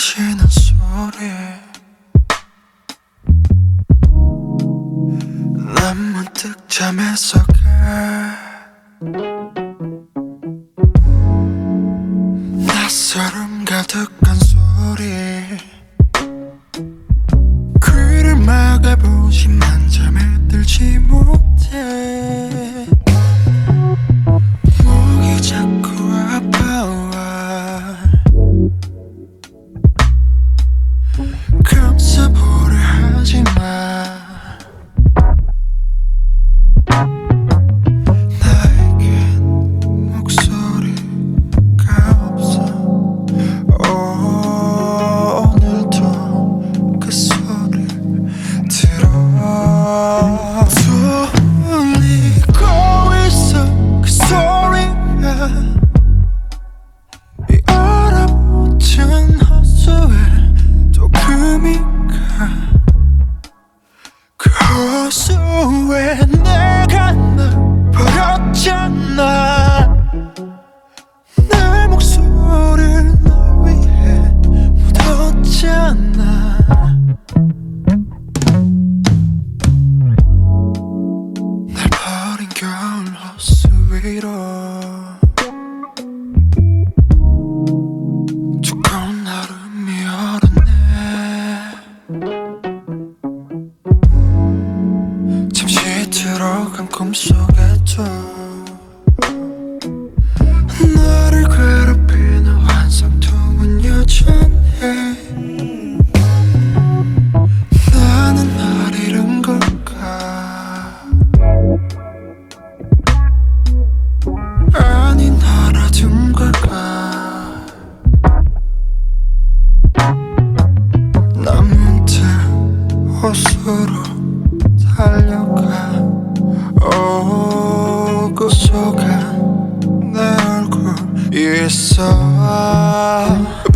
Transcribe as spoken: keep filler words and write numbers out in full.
마시는 소리 난 문득 잠에서 가 낯설음 가득한 소리 귀를 막아보지만 잠에 들지 못해 목이 자꾸 아파와 감싸보려 하지마 나에겐 목소리가 없어 오늘도 그 소리를 들어 들리고 있어 그 소리가 이 얼어붙은 호수에 또 금이 가 그 호수에 내가 널 버렸잖아 내 목소리를 널 위해 묻었잖아 날 버린 겨울 호수 위로 두꺼운 얼음이 얼었네 잠시 들어간 꿈속에도 나를 괴롭히는 환상통은 여전해 나는 날 잃은 걸까 아니 날 알아둔 걸까 난 문득 호수로 달려가 오고 속아 내 얼굴 있어